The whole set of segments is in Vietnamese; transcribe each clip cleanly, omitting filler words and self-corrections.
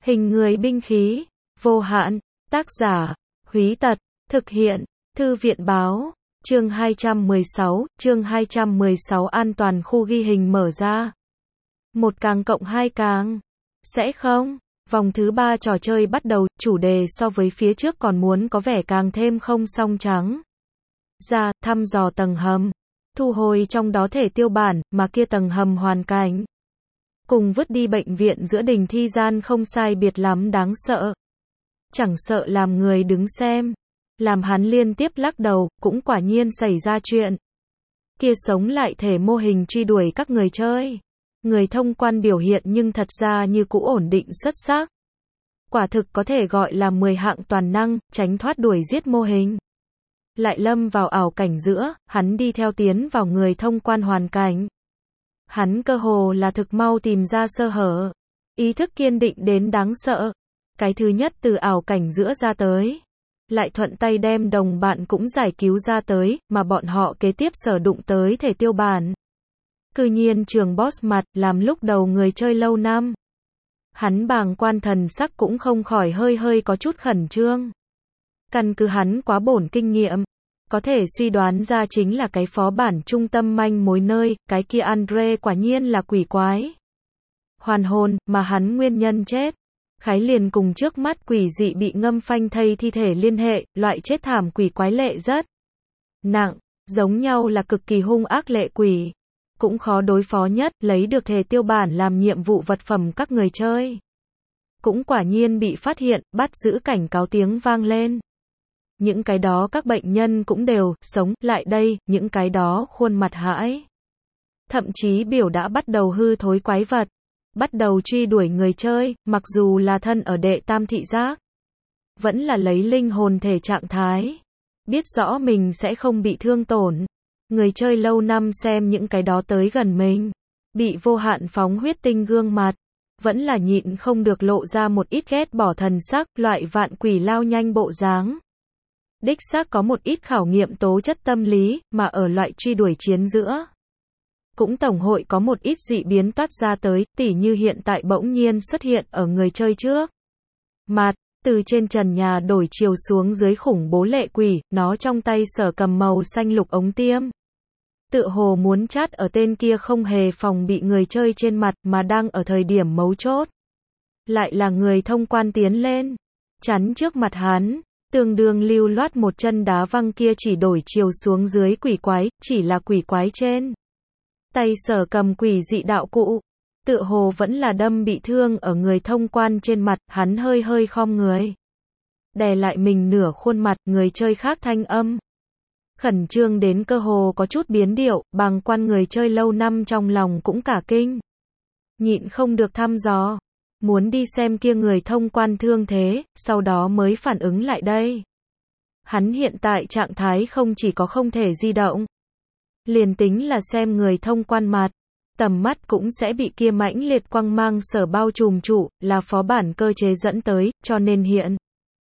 Hình người binh khí, vô hạn, tác giả, Húy Tật, thực hiện, Thư viện báo, chương 216, an toàn khu ghi hình mở ra. 1 càng cộng 2 càng. Sẽ không? Vòng thứ 3 trò chơi bắt đầu, chủ đề so với phía trước còn muốn có vẻ càng thêm không song trắng. Ra, thăm dò tầng hầm. Thu hồi trong đó thể tiêu bản, mà kia tầng hầm hoàn cảnh. Cùng vứt đi bệnh viện giữa đình thi gian không sai biệt lắm đáng sợ. Chẳng sợ làm người đứng xem. Làm hắn liên tiếp lắc đầu, cũng quả nhiên xảy ra chuyện. Kia sống lại thể mô hình truy đuổi các người chơi. Người thông quan biểu hiện nhưng thật ra như cũ ổn định xuất sắc. Quả thực có thể gọi là 10 hạng toàn năng, tránh thoát đuổi giết mô hình. Lại lâm vào ảo cảnh giữa, hắn đi theo tiến vào người thông quan hoàn cảnh. Hắn cơ hồ là thực mau tìm ra sơ hở. Ý thức kiên định đến đáng sợ. Cái thứ nhất từ ảo cảnh giữa ra tới. Lại thuận tay đem đồng bạn cũng giải cứu ra tới, mà bọn họ kế tiếp sở đụng tới thể tiêu bản. Cư nhiên trường boss mặt, làm lúc đầu người chơi lâu năm. Hắn bàng quan thần sắc cũng không khỏi hơi có chút khẩn trương. Căn cứ hắn quá bổn kinh nghiệm. Có thể suy đoán ra chính là cái phó bản trung tâm manh mối nơi, cái kia Andre quả nhiên là quỷ quái. Hoàn hồn, mà hắn nguyên nhân chết. Khái liền cùng trước mắt quỷ dị bị ngâm phanh thây thi thể liên hệ, loại chết thảm quỷ quái lệ rất nặng, giống nhau là cực kỳ hung ác lệ quỷ. Cũng khó đối phó nhất, lấy được thể tiêu bản làm nhiệm vụ vật phẩm các người chơi. Cũng quả nhiên bị phát hiện, bắt giữ cảnh cáo tiếng vang lên. Những cái đó các bệnh nhân cũng đều sống lại đây, những cái đó khuôn mặt hãi. Thậm chí biểu đã bắt đầu hư thối quái vật. Bắt đầu truy đuổi người chơi, mặc dù là thân ở đệ tam thị giác. Vẫn là lấy linh hồn thể trạng thái. Biết rõ mình sẽ không bị thương tổn. Người chơi lâu năm xem những cái đó tới gần mình. Bị vô hạn phóng huyết tinh gương mặt. Vẫn là nhịn không được lộ ra một ít ghét bỏ thần sắc, loại vạn quỷ lao nhanh bộ dáng. Đích xác có một ít khảo nghiệm tố chất tâm lý, mà ở loại truy đuổi chiến giữa. Cũng tổng hội có một ít dị biến toát ra tới, tỉ như hiện tại bỗng nhiên xuất hiện ở người chơi trước. Mặt, từ trên trần nhà đổi chiều xuống dưới khủng bố lệ quỷ, nó trong tay sở cầm màu xanh lục ống tiêm. Tựa hồ muốn chát ở tên kia không hề phòng bị người chơi trên mặt mà đang ở thời điểm mấu chốt. Lại là người thông quan tiến lên, chắn trước mặt hắn. Tương đương lưu loát một chân đá văng kia chỉ đổi chiều xuống dưới quỷ quái, chỉ là quỷ quái trên. Tay sở cầm quỷ dị đạo cụ, tựa hồ vẫn là đâm bị thương ở người thông quan trên mặt, hắn hơi khom người. Đè lại mình nửa khuôn mặt, người chơi khác thanh âm. Khẩn trương đến cơ hồ có chút biến điệu, bàng quan người chơi lâu năm trong lòng cũng cả kinh. Nhịn không được thăm dò. Muốn đi xem kia người thông quan thương thế, sau đó mới phản ứng lại đây. Hắn hiện tại trạng thái không chỉ có không thể di động. Liền tính là xem người thông quan mặt, tầm mắt cũng sẽ bị kia mãnh liệt quang mang sở bao trùm trụ, là phó bản cơ chế dẫn tới, cho nên hiện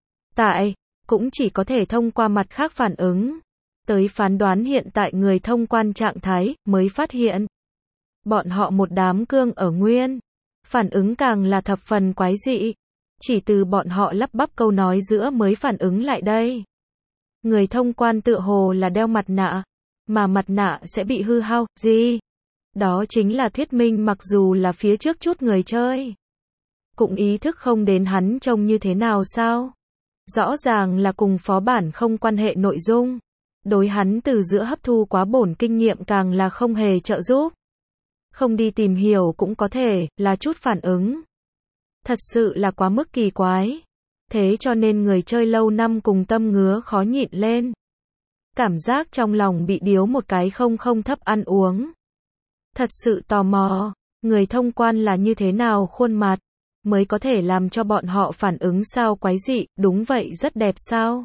tại, cũng chỉ có thể thông qua mặt khác phản ứng. Tới phán đoán hiện tại người thông quan trạng thái, mới phát hiện. Bọn họ một đám cương ở nguyên. Phản ứng càng là thập phần quái dị. Chỉ từ bọn họ lắp bắp câu nói giữa mới phản ứng lại đây. Người thông quan tựa hồ là đeo mặt nạ. Mà mặt nạ sẽ bị hư hao, gì? Đó chính là thuyết minh mặc dù là phía trước chút người chơi. Cũng ý thức không đến hắn trông như thế nào sao? Rõ ràng là cùng phó bản không quan hệ nội dung. Đối hắn từ giữa hấp thu quá bổn kinh nghiệm càng là không hề trợ giúp. Không đi tìm hiểu cũng có thể, là chút phản ứng. Thật sự là quá mức kỳ quái. Thế cho nên người chơi lâu năm cùng tâm ngứa khó nhịn lên. Cảm giác trong lòng bị điếu một cái không thấp ăn uống. Thật sự tò mò, người thông quan là như thế nào khuôn mặt, mới có thể làm cho bọn họ phản ứng sao quái dị, đúng vậy rất đẹp sao.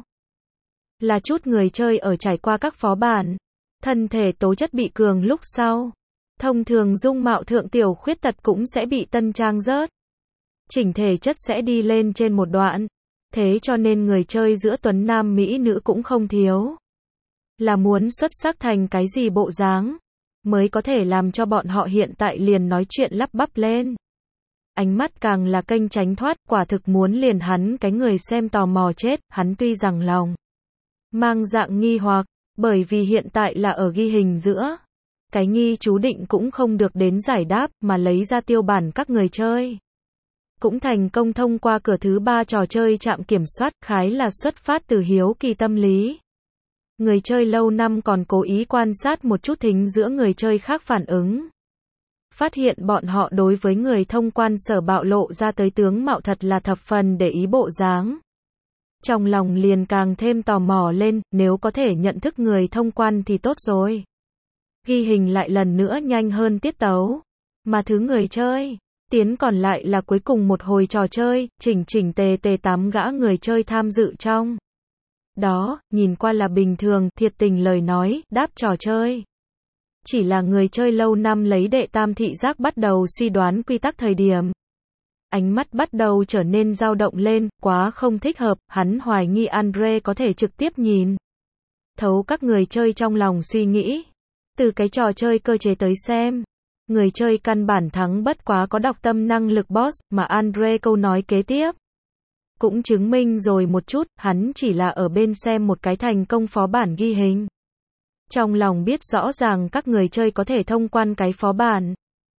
Là chút người chơi ở trải qua các phó bản, thân thể tố chất bị cường lúc sau. Thông thường dung mạo thượng tiểu khuyết tật cũng sẽ bị tân trang rớt. Chỉnh thể chất sẽ đi lên trên một đoạn. Thế cho nên người chơi giữa tuấn nam mỹ nữ cũng không thiếu. Là muốn xuất sắc thành cái gì bộ dáng, mới có thể làm cho bọn họ hiện tại liền nói chuyện lắp bắp lên. ánh mắt càng là kênh tránh thoát, quả thực muốn liền hắn cái người xem tò mò chết, hắn tuy rằng lòng mang dạng nghi hoặc, bởi vì hiện tại là ở ghi hình giữa. Cái nghi chú định cũng không được đến giải đáp, mà lấy ra tiêu bản các người chơi. Cũng thành công thông qua cửa thứ 3 trò chơi trạm kiểm soát, khái là xuất phát từ hiếu kỳ tâm lý. Người chơi lâu năm còn cố ý quan sát một chút thính giữa người chơi khác phản ứng. Phát hiện bọn họ đối với người thông quan sở bạo lộ ra tới tướng mạo thật là thập phần để ý bộ dáng. Trong lòng liền càng thêm tò mò lên, nếu có thể nhận thức người thông quan thì tốt rồi. Ghi hình lại lần nữa nhanh hơn tiết tấu. Mà thứ người chơi tiến còn lại là cuối cùng một hồi trò chơi, chỉnh chỉnh tề tề 8 gã người chơi tham dự trong đó, nhìn qua là bình thường, thiệt tình lời nói, đáp trò chơi. Chỉ là người chơi lâu năm lấy đệ tam thị giác bắt đầu suy đoán quy tắc thời điểm. Ánh mắt bắt đầu trở nên dao động lên, quá không thích hợp, hắn hoài nghi Andre có thể trực tiếp nhìn thấu các người chơi trong lòng suy nghĩ. Từ cái trò chơi cơ chế tới xem, người chơi căn bản thắng bất quá có đọc tâm năng lực boss, mà Andre câu nói kế tiếp cũng chứng minh rồi một chút, hắn chỉ là ở bên xem một cái thành công phó bản ghi hình. Trong lòng biết rõ ràng các người chơi có thể thông quan cái phó bản,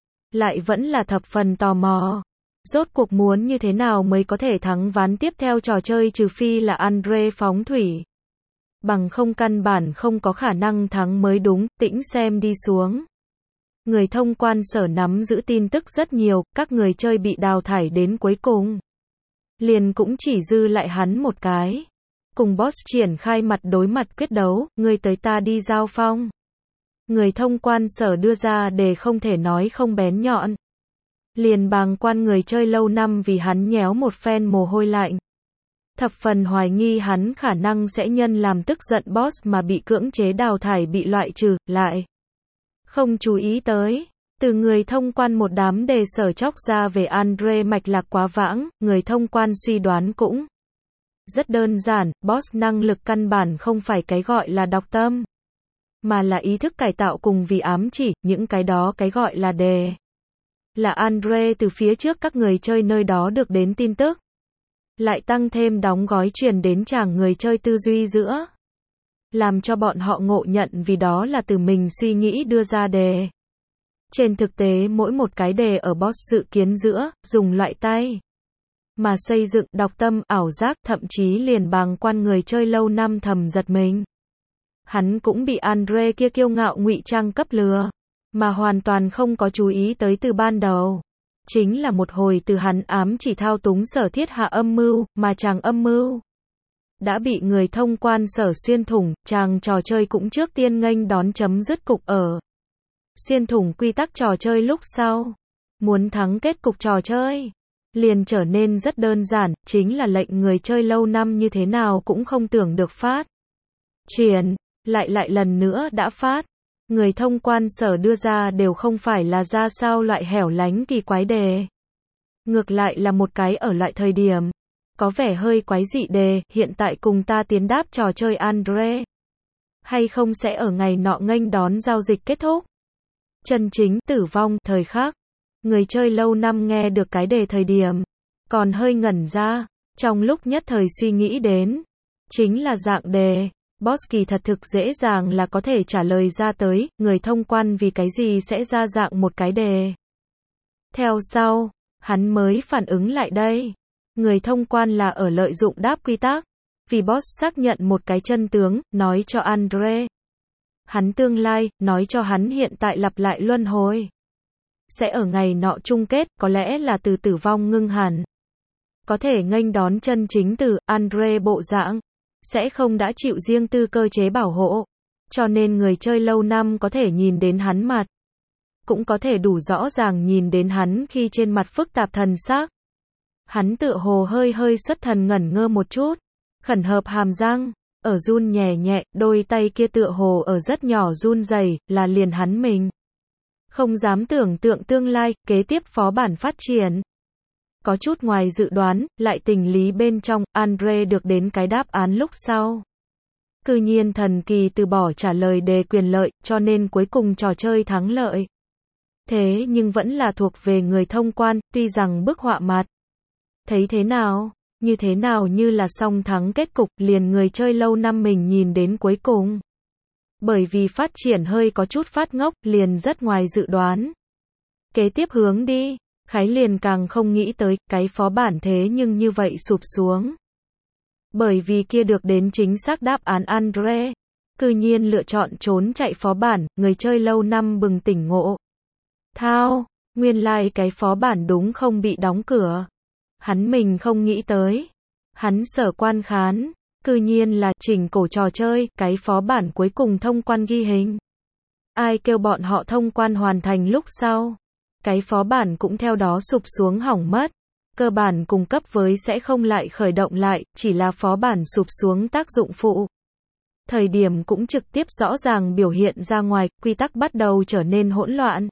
lại vẫn là thập phần tò mò. Rốt cuộc muốn như thế nào mới có thể thắng ván tiếp theo trò chơi, trừ phi là Andre phóng thủy. Bằng không căn bản không có khả năng thắng mới đúng, tĩnh xem đi xuống. Người thông quan sở nắm giữ tin tức rất nhiều, các người chơi bị đào thải đến cuối cùng. Liền cũng chỉ dư lại hắn một cái. Cùng boss triển khai mặt đối mặt quyết đấu, người tới ta đi giao phong. Người thông quan sở đưa ra đề không thể nói không bén nhọn. Liền bàng quan người chơi lâu năm vì hắn nhéo một phen mồ hôi lạnh. Thập phần hoài nghi hắn khả năng sẽ nhân làm tức giận boss mà bị cưỡng chế đào thải bị loại trừ, lại không chú ý tới. Từ người thông quan một đám đề sở chóc ra về Andre mạch lạc quá vãng, người thông quan suy đoán cũng rất đơn giản, boss năng lực căn bản không phải cái gọi là đọc tâm, mà là ý thức cải tạo cùng vì ám chỉ, những cái đó cái gọi là đề. Là Andre từ phía trước các người chơi nơi đó được đến tin tức. Lại tăng thêm đóng gói truyền đến chàng người chơi tư duy giữa. Làm cho bọn họ ngộ nhận vì đó là từ mình suy nghĩ đưa ra đề. Trên thực tế mỗi một cái đề ở boss dự kiến giữa, dùng loại tay mà xây dựng đọc tâm, ảo giác, thậm chí liền bàng quan người chơi lâu năm thầm giật mình. Hắn cũng bị Andre kia kiêu ngạo ngụy trang cấp lừa, mà hoàn toàn không có chú ý tới từ ban đầu. Chính là một hồi từ hắn ám chỉ thao túng sở thiết hạ âm mưu, mà chàng âm mưu đã bị người thông quan sở xuyên thủng, chàng trò chơi cũng trước tiên nghênh đón chấm dứt cục ở. Xuyên thủng quy tắc trò chơi lúc sau. Muốn thắng kết cục trò chơi liền trở nên rất đơn giản, chính là lệnh người chơi lâu năm như thế nào cũng không tưởng được phát triển, lại lần nữa đã phát. Người thông quan sở đưa ra đều không phải là ra sao loại hẻo lánh kỳ quái đề. Ngược lại là một cái ở loại thời điểm có vẻ hơi quái dị đề, hiện tại cùng ta tiến đáp trò chơi Andre. Hay không sẽ ở ngày nọ nghênh đón giao dịch kết thúc. Chân chính tử vong thời khắc. Người chơi lâu năm nghe được cái đề thời điểm còn hơi ngẩn ra, trong lúc nhất thời suy nghĩ đến chính là dạng đề. Boss kỳ thật thực dễ dàng là có thể trả lời ra tới, người thông quan vì cái gì sẽ ra dạng một cái đề. Theo sau, hắn mới phản ứng lại đây. Người thông quan là ở lợi dụng đáp quy tắc. Vì boss xác nhận một cái chân tướng, nói cho Andre. Hắn tương lai, nói cho hắn hiện tại lặp lại luân hồi. Sẽ ở ngày nọ chung kết, có lẽ là từ tử vong ngưng hẳn. Có thể nghênh đón chân chính từ Andre bộ dạng. Sẽ không đã chịu riêng tư cơ chế bảo hộ. Cho nên người chơi lâu năm có thể nhìn đến hắn mặt. Cũng có thể đủ rõ ràng nhìn đến hắn khi trên mặt phức tạp thần sắc. Hắn tựa hồ hơi xuất thần ngẩn ngơ một chút. Khẩn hợp hàm răng. Ở run nhẹ nhẹ, đôi tay kia tựa hồ ở rất nhỏ run rẩy, là liền hắn mình. Không dám tưởng tượng tương lai, kế tiếp phó bản phát triển. Có chút ngoài dự đoán, lại tình lý bên trong, Andre được đến cái đáp án lúc sau. Cư nhiên thần kỳ từ bỏ trả lời đề quyền lợi, cho nên cuối cùng trò chơi thắng lợi. thế nhưng vẫn là thuộc về người thông quan, tuy rằng bức họa mặt. Thấy thế nào? Như thế nào như là song thắng kết cục, liền người chơi lâu năm mình nhìn đến cuối cùng. Bởi vì phát triển hơi có chút phát ngốc, liền rất ngoài dự đoán. Kế tiếp hướng đi, Khái liền càng không nghĩ tới, cái phó bản thế nhưng như vậy sụp xuống. Bởi vì kia được đến chính xác đáp án Andre, cư nhiên lựa chọn trốn chạy phó bản, người chơi lâu năm bừng tỉnh ngộ. Thao, nguyên lai cái phó bản đúng không bị đóng cửa. Hắn mình không nghĩ tới. Hắn sở quan khán, cư nhiên là chỉnh cổ trò chơi, cái phó bản cuối cùng thông quan ghi hình. Ai kêu bọn họ thông quan hoàn thành lúc sau. Cái phó bản cũng theo đó sụp xuống hỏng mất. Cơ bản cung cấp với sẽ không lại khởi động lại, chỉ là phó bản sụp xuống tác dụng phụ. Thời điểm cũng trực tiếp rõ ràng biểu hiện ra ngoài, quy tắc bắt đầu trở nên hỗn loạn.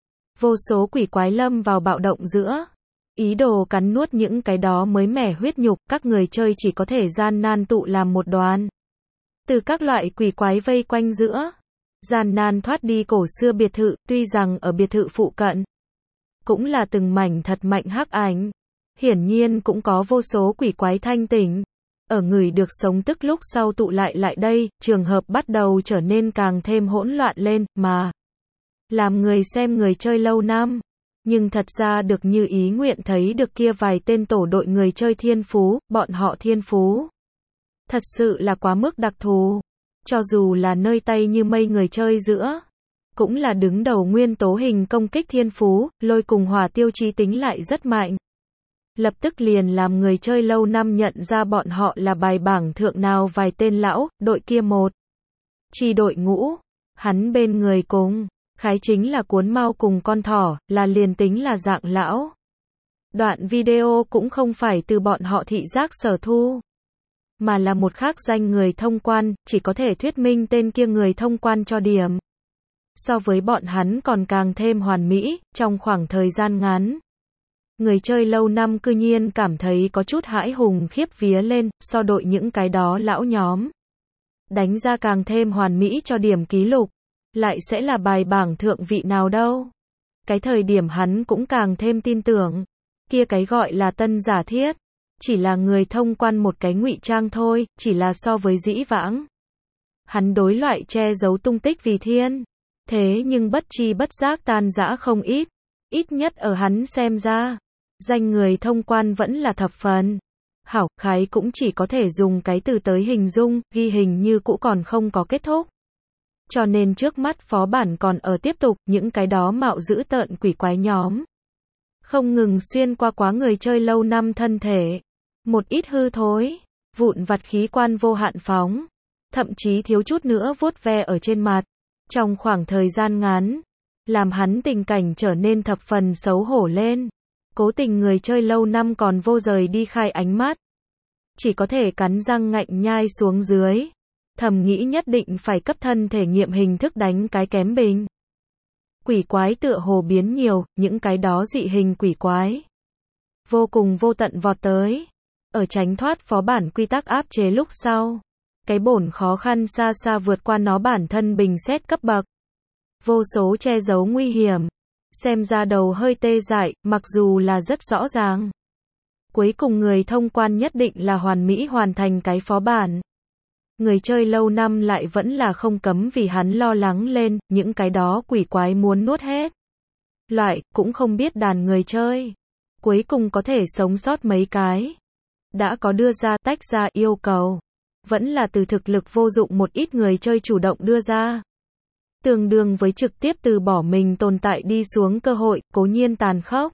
Vô số quỷ quái lâm vào bạo động giữa. Ý đồ cắn nuốt những cái đó mới mẻ huyết nhục, các người chơi chỉ có thể gian nan tụ làm một đoàn. Từ các loại quỷ quái vây quanh giữa. Gian nan thoát đi cổ xưa biệt thự, tuy rằng ở biệt thự phụ cận. Cũng là từng mảnh thật mạnh hắc ảnh. Hiển nhiên cũng có vô số quỷ quái thanh tỉnh. Ở người được sống tức lúc sau tụ lại đây, trường hợp bắt đầu trở nên càng thêm hỗn loạn lên, mà làm người xem người chơi lâu năm. Nhưng thật ra được như ý nguyện thấy được kia vài tên tổ đội người chơi thiên phú, bọn họ thiên phú. Thật sự là quá mức đặc thù. Cho dù là nơi tay như mây người chơi giữa. Cũng là đứng đầu nguyên tố hình công kích thiên phú, lôi cùng hỏa tiêu chí tính lại rất mạnh. Lập tức liền làm người chơi lâu năm nhận ra bọn họ là bài bảng thượng nào vài tên lão, đội kia một. Chi đội ngũ, hắn bên người cùng, Khái chính là cuốn mau cùng con thỏ, là liền tính là dạng lão. Đoạn video cũng không phải từ bọn họ thị giác sở thu, mà là một khác danh người thông quan, chỉ có thể thuyết minh tên kia người thông quan cho điểm. So với bọn hắn còn càng thêm hoàn mỹ, trong khoảng thời gian ngắn. Người chơi lâu năm cư nhiên cảm thấy có chút hãi hùng khiếp vía lên, so đội những cái đó lão nhóm. Đánh ra càng thêm hoàn mỹ cho điểm ký lục. Lại sẽ là bài bảng thượng vị nào đâu. Cái thời điểm hắn cũng càng thêm tin tưởng. Kia cái gọi là tân giả thiết. Chỉ là người thông quan một cái ngụy trang thôi, chỉ là so với dĩ vãng. Hắn đối loại che giấu tung tích vì thiên. Thế nhưng bất chi bất giác tan rã không ít. Ít nhất ở hắn xem ra. Danh người thông quan vẫn là thập phần. Hảo, Khái cũng chỉ có thể dùng cái từ tới hình dung, ghi hình như cũ còn không có kết thúc. Cho nên trước mắt phó bản còn ở tiếp tục, những cái đó mạo dữ tợn quỷ quái nhóm. Không ngừng xuyên qua quá người chơi lâu năm thân thể. Một ít hư thối, vụn vặt khí quan vô hạn phóng. Thậm chí thiếu chút nữa vuốt ve ở trên mặt. Trong khoảng thời gian ngắn, làm hắn tình cảnh trở nên thập phần xấu hổ lên. Cố tình người chơi lâu năm còn vô rời đi khai ánh mắt. Chỉ có thể cắn răng ngạnh nhai xuống dưới. Thầm nghĩ nhất định phải cấp thân thể nghiệm hình thức đánh cái kém bình. Quỷ quái tựa hồ biến nhiều, những cái đó dị hình quỷ quái. Vô cùng vô tận vọt tới. Ở tránh thoát phó bản quy tắc áp chế lúc sau. Cái bổn khó khăn xa xa vượt qua nó bản thân bình xét cấp bậc. Vô số che giấu nguy hiểm. Xem ra đầu hơi tê dại, mặc dù là rất rõ ràng. Cuối cùng người thông quan nhất định là hoàn mỹ hoàn thành cái phó bản. Người chơi lâu năm lại vẫn là không cấm vì hắn lo lắng lên, những cái đó quỷ quái muốn nuốt hết. Loại, cũng không biết đàn người chơi. Cuối cùng có thể sống sót mấy cái. Đã có đưa ra tách ra yêu cầu. Vẫn là từ thực lực vô dụng một ít người chơi chủ động đưa ra. Tương đương với trực tiếp từ bỏ mình tồn tại đi xuống cơ hội, cố nhiên tàn khốc.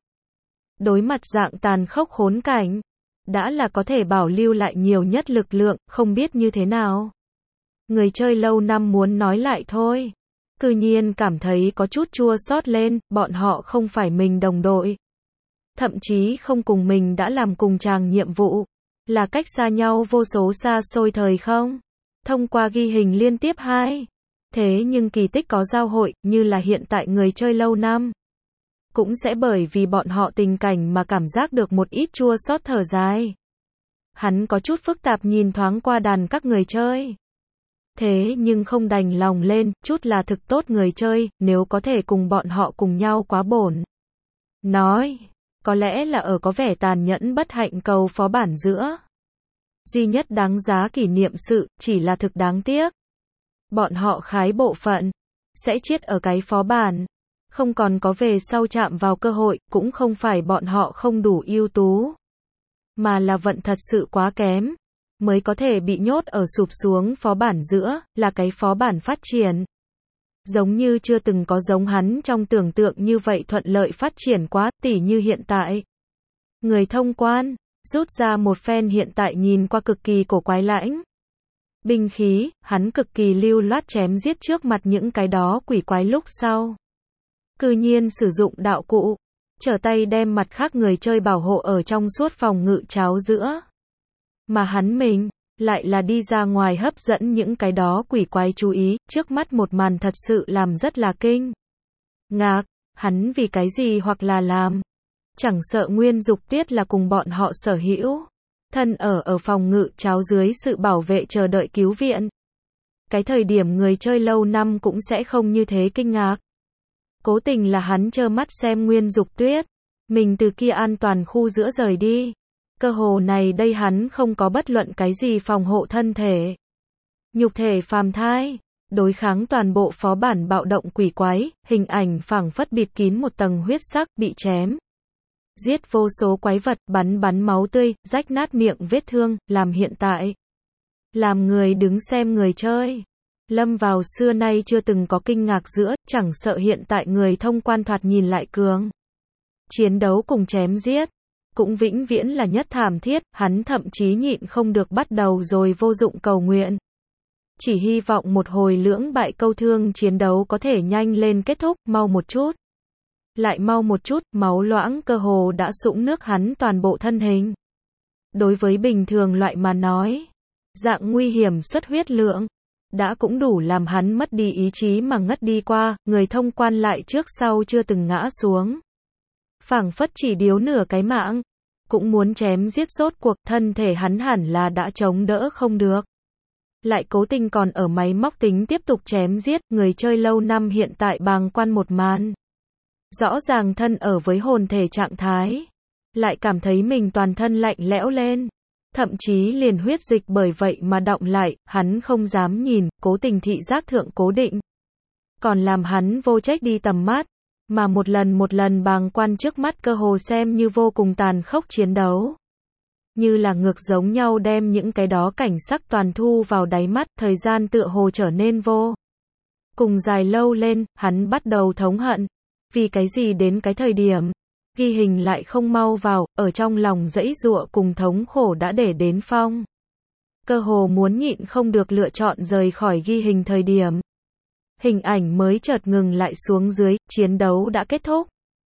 Đối mặt dạng tàn khốc khốn cảnh. Đã là có thể bảo lưu lại nhiều nhất lực lượng, không biết như thế nào. Người chơi lâu năm muốn nói lại thôi. Cư nhiên cảm thấy có chút chua xót lên, bọn họ không phải mình đồng đội. Thậm chí không cùng mình đã làm cùng chàng nhiệm vụ. Là cách xa nhau vô số xa xôi thời không. Thông qua ghi hình liên tiếp 2. Thế nhưng kỳ tích có giao hội, như là hiện tại người chơi lâu năm. Cũng sẽ bởi vì bọn họ tình cảnh mà cảm giác được một ít chua xót thở dài. Hắn có chút phức tạp nhìn thoáng qua đàn các người chơi. Thế nhưng không đành lòng lên, chút là thực tốt người chơi, nếu có thể cùng bọn họ cùng nhau quá bổn. Nói, có lẽ là ở có vẻ tàn nhẫn bất hạnh cầu phó bản giữa. Duy nhất đáng giá kỷ niệm sự, chỉ là thực đáng tiếc. Bọn họ khái bộ phận, sẽ chết ở cái phó bản. Không còn có về sau chạm vào cơ hội, cũng không phải bọn họ không đủ ưu tú. Mà là vận thật sự quá kém. Mới có thể bị nhốt ở sụp xuống phó bản giữa, là cái phó bản phát triển. Giống như chưa từng có giống hắn trong tưởng tượng như vậy thuận lợi phát triển quá, tỉ như hiện tại. Người thông quan, rút ra một phen hiện tại nhìn qua cực kỳ cổ quái lãnh. Binh khí, hắn cực kỳ lưu loát chém giết trước mặt những cái đó quỷ quái lúc sau. Cư nhiên sử dụng đạo cụ, trở tay đem mặt khác người chơi bảo hộ ở trong suốt phòng ngự cháo giữa. Mà hắn mình, lại là đi ra ngoài hấp dẫn những cái đó quỷ quái chú ý, trước mắt một màn thật sự làm rất là kinh ngạc, hắn vì cái gì hoặc là làm. Chẳng sợ Nguyên Dục Tuyết là cùng bọn họ sở hữu. Thân ở phòng ngự cháo dưới sự bảo vệ chờ đợi cứu viện. Cái thời điểm người chơi lâu năm cũng sẽ không như thế kinh ngạc. Cố tình là hắn trơ mắt xem Nguyên Dục Tuyết. Mình từ kia an toàn khu giữa rời đi. Cơ hồ này đây hắn không có bất luận cái gì phòng hộ thân thể. Nhục thể phàm thai. Đối kháng toàn bộ phó bản bạo động quỷ quái, hình ảnh phảng phất bịt kín một tầng huyết sắc, bị chém. Giết vô số quái vật, bắn máu tươi, rách nát miệng vết thương, làm hiện tại. Làm người đứng xem người chơi. Lâm vào xưa nay chưa từng có kinh ngạc giữa, chẳng sợ hiện tại người thông quan thoạt nhìn lại cường. Chiến đấu cùng chém giết. Cũng vĩnh viễn là nhất thảm thiết, hắn thậm chí nhịn không được bắt đầu rồi vô dụng cầu nguyện. Chỉ hy vọng một hồi lưỡng bại câu thương chiến đấu có thể nhanh lên kết thúc, mau một chút. Lại mau một chút, máu loãng cơ hồ đã sũng nước hắn toàn bộ thân hình. Đối với bình thường loại mà nói, dạng nguy hiểm xuất huyết lượng, đã cũng đủ làm hắn mất đi ý chí mà ngất đi qua, người thông quan lại trước sau chưa từng ngã xuống. Phảng phất chỉ điếu nửa cái mạng, cũng muốn chém giết rốt cuộc, thân thể hắn hẳn là đã chống đỡ không được. Lại cố tình còn ở máy móc tính tiếp tục chém giết, người chơi lâu năm hiện tại bàng quan một màn. Rõ ràng thân ở với hồn thể trạng thái, lại cảm thấy mình toàn thân lạnh lẽo lên. Thậm chí liền huyết dịch bởi vậy mà đọng lại, hắn không dám nhìn, cố tình thị giác thượng cố định. Còn làm hắn vô trách đi tầm mắt, mà một lần bàng quan trước mắt cơ hồ xem như vô cùng tàn khốc chiến đấu. Như là ngược giống nhau đem những cái đó cảnh sắc toàn thu vào đáy mắt, thời gian tựa hồ trở nên vô cùng dài lâu lên, hắn bắt đầu thống hận. Vì cái gì đến cái thời điểm, ghi hình lại không mau vào, ở trong lòng dãy giụa cùng thống khổ đã để đến phong. Cơ hồ muốn nhịn không được lựa chọn rời khỏi ghi hình thời điểm. Hình ảnh mới chợt ngừng lại xuống dưới, chiến đấu đã kết thúc.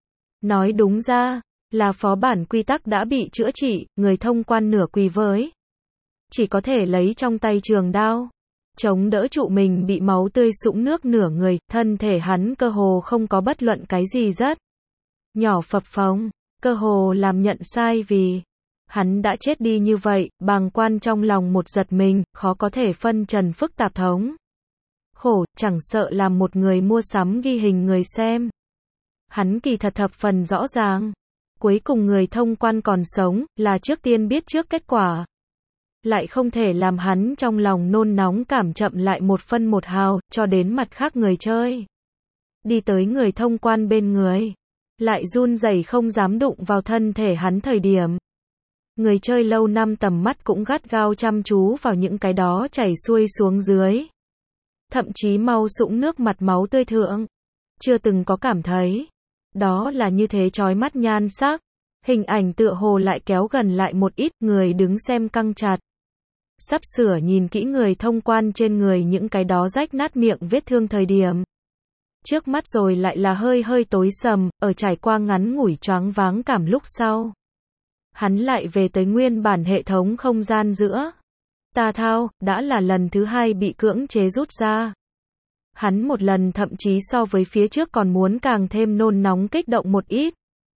Nói đúng ra, là phó bản quy tắc đã bị chữa trị, người thông quan nửa quỳ với. Chỉ có thể lấy trong tay trường đao. Chống đỡ trụ mình bị máu tươi sũng nước nửa người, thân thể hắn cơ hồ không có bất luận cái gì rất nhỏ phập phồng, cơ hồ làm nhận sai vì hắn đã chết đi như vậy, bàng quan trong lòng một giật mình, khó có thể phân trần phức tạp thống. Khổ, chẳng sợ làm một người mua sắm ghi hình người xem. Hắn kỳ thật thập phần rõ ràng. Cuối cùng người thông quan còn sống, là trước tiên biết trước kết quả. Lại không thể làm hắn trong lòng nôn nóng cảm chậm lại một phân một hào, cho đến mặt khác người chơi. Đi tới người thông quan bên người. Lại run rẩy không dám đụng vào thân thể hắn thời điểm. Người chơi lâu năm tầm mắt cũng gắt gao chăm chú vào những cái đó chảy xuôi xuống dưới. Thậm chí mau sũng nước mặt máu tươi thượng. Chưa từng có cảm thấy. Đó là như thế chói mắt nhan sắc. Hình ảnh tựa hồ lại kéo gần lại một ít, người đứng xem căng chặt. Sắp sửa nhìn kỹ người thông quan trên người những cái đó rách nát miệng vết thương thời điểm. Trước mắt rồi lại là hơi tối sầm, ở trải qua ngắn ngủi choáng váng cảm lúc sau. Hắn lại về tới nguyên bản hệ thống không gian giữa. Tà thao, đã là lần thứ 2 bị cưỡng chế rút ra. Hắn một lần thậm chí so với phía trước còn muốn càng thêm nôn nóng kích động một ít.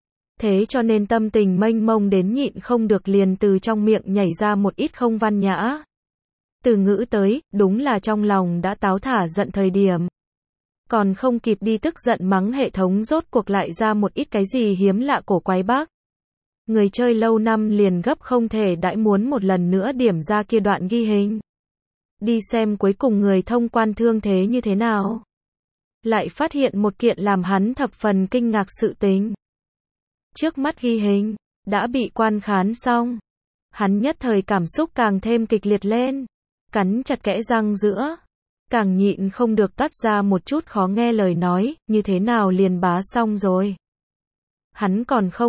Thế cho nên tâm tình mênh mông đến nhịn không được liền từ trong miệng nhảy ra một ít không văn nhã. Từ ngữ tới, đúng là trong lòng đã táo thả giận thời điểm. Còn không kịp đi tức giận mắng hệ thống rốt cuộc lại ra một ít cái gì hiếm lạ cổ quái bác. Người chơi lâu năm liền gấp không thể đãi muốn một lần nữa điểm ra kia đoạn ghi hình. Đi xem cuối cùng người thông quan thương thế như thế nào. Lại phát hiện một kiện làm hắn thập phần kinh ngạc sự tình. Trước mắt ghi hình, đã bị quan khán xong. Hắn nhất thời cảm xúc càng thêm kịch liệt lên. Cắn chặt kẽ răng giữa. Càng nhịn không được tắt ra một chút khó nghe lời nói, như thế nào liền bá xong rồi. Hắn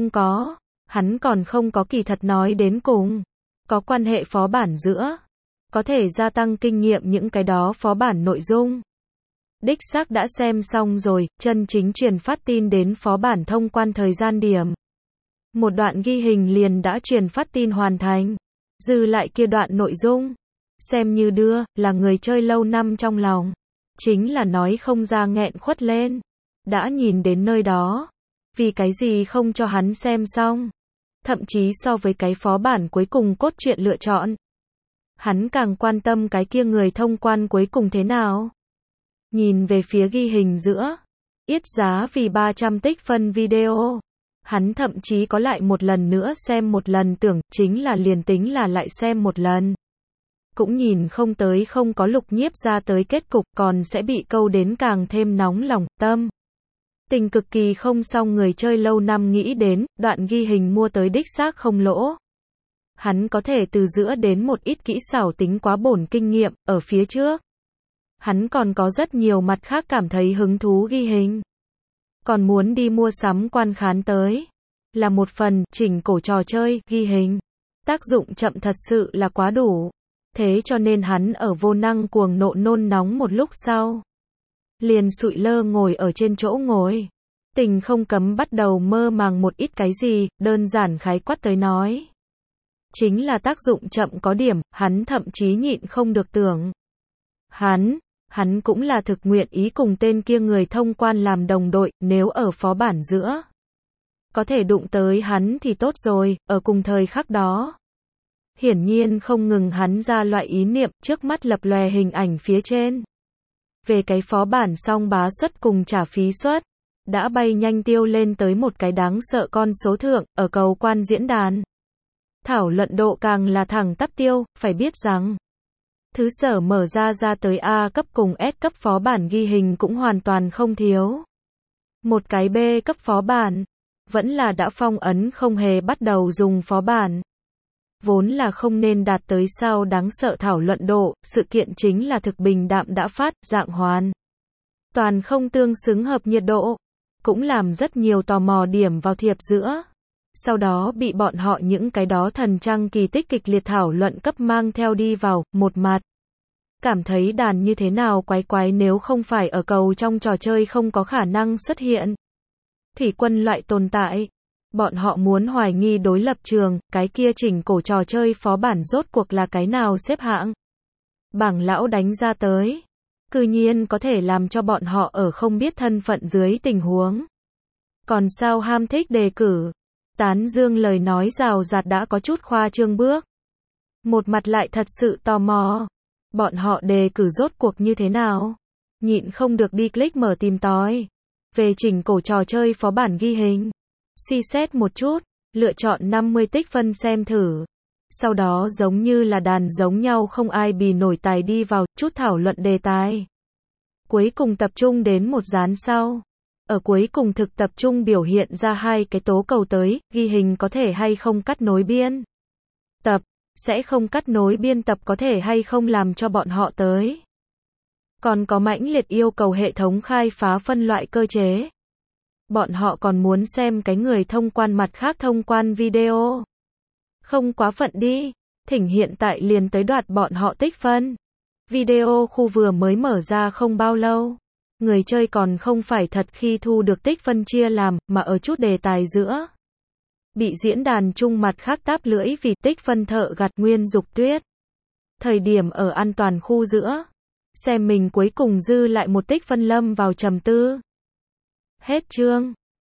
còn không có kỳ thật nói đến cùng. Có quan hệ phó bản giữa. Có thể gia tăng kinh nghiệm những cái đó phó bản nội dung. Đích xác đã xem xong rồi, chân chính truyền phát tin đến phó bản thông quan thời gian điểm. Một đoạn ghi hình liền đã truyền phát tin hoàn thành. Dư lại kia đoạn nội dung. Xem như đưa, là người chơi lâu năm trong lòng. Chính là nói không ra nghẹn khuất lên. Đã nhìn đến nơi đó. Vì cái gì không cho hắn xem xong. Thậm chí so với cái phó bản cuối cùng cốt truyện lựa chọn. Hắn càng quan tâm cái kia người thông quan cuối cùng thế nào. Nhìn về phía ghi hình giữa. Yết giá vì 300 tích phân video. Hắn thậm chí có lại một lần nữa xem một lần tưởng chính là liền tính là lại xem một lần. Cũng nhìn không tới không có Lục Nhiếp ra tới kết cục còn sẽ bị câu đến càng thêm nóng lòng tâm. Tình cực kỳ không xong người chơi lâu năm nghĩ đến, đoạn ghi hình mua tới đích xác không lỗ. Hắn có thể từ giữa đến một ít kỹ xảo tính quá bổn kinh nghiệm, ở phía trước. Hắn còn có rất nhiều mặt khác cảm thấy hứng thú ghi hình. Còn muốn đi mua sắm quan khán tới. Là một phần, chỉnh cổ trò chơi, ghi hình. Tác dụng chậm thật sự là quá đủ. Thế cho nên hắn ở vô năng cuồng nộ nôn nóng một lúc sau. Liền sụi lơ ngồi ở trên chỗ ngồi. Tình không cấm bắt đầu mơ màng một ít cái gì, đơn giản khái quát tới nói. Chính là tác dụng chậm có điểm, hắn thậm chí nhịn không được tưởng. Hắn cũng là thực nguyện ý cùng tên kia người thông quan làm đồng đội, nếu ở phó bản giữa. Có thể đụng tới hắn thì tốt rồi, ở cùng thời khắc đó. Hiển nhiên không ngừng hắn ra loại ý niệm trước mắt lập lòe hình ảnh phía trên. Về cái phó bản xong bá suất cùng trả phí suất, đã bay nhanh tiêu lên tới một cái đáng sợ con số thượng, ở cầu quan diễn đàn. Thảo luận độ càng là thẳng tắp tiêu, phải biết rằng. Thứ sở mở ra tới A cấp cùng S cấp phó bản ghi hình cũng hoàn toàn không thiếu. Một cái B cấp phó bản, vẫn là đã phong ấn không hề bắt đầu dùng phó bản. Vốn là không nên đạt tới sao đáng sợ thảo luận độ, sự kiện chính là thực bình đạm đã phát, dạng hoàn. Toàn không tương xứng hợp nhiệt độ, cũng làm rất nhiều tò mò điểm vào thiệp giữa. Sau đó bị bọn họ những cái đó thần trăng kỳ tích kịch liệt thảo luận cấp mang theo đi vào, một mặt. Cảm thấy đàn như thế nào quái quái nếu không phải ở cầu trong trò chơi không có khả năng xuất hiện. Thủy quân loại tồn tại. Bọn họ muốn hoài nghi đối lập trường, cái kia chỉnh cổ trò chơi phó bản rốt cuộc là cái nào xếp hạng. Bảng lão đánh ra tới. Cư nhiên có thể làm cho bọn họ ở không biết thân phận dưới tình huống. Còn sao ham thích đề cử. Tán dương lời nói rào rạt đã có chút khoa trương bước. Một mặt lại thật sự tò mò. Bọn họ đề cử rốt cuộc như thế nào? Nhịn không được đi click mở tìm tòi. Về chỉnh cổ trò chơi phó bản ghi hình. Suy xét một chút, lựa chọn 50 tích phân xem thử. Sau đó giống như là đàn giống nhau không ai bì nổi tài đi vào, chút thảo luận đề tài. Cuối cùng tập trung đến một dán sau. Ở cuối cùng thực tập trung biểu hiện ra hai cái tố cầu tới, ghi hình có thể hay không cắt nối biên tập, sẽ không cắt nối biên tập có thể hay không làm cho bọn họ tới. Còn có mãnh liệt yêu cầu hệ thống khai phá phân loại cơ chế. Bọn họ còn muốn xem cái người thông quan mặt khác thông quan video. Không quá phận đi, thỉnh hiện tại liền tới đoạt bọn họ tích phân. Video khu vừa mới mở ra không bao lâu. Người chơi còn không phải thật khi thu được tích phân chia làm, mà ở chút đề tài giữa. Bị diễn đàn chung mặt khác táp lưỡi vì tích phân thợ gặt nguyên dục tuyết. Thời điểm ở an toàn khu giữa. Xem mình cuối cùng dư lại một tích phân lâm vào trầm tư. Hết chương.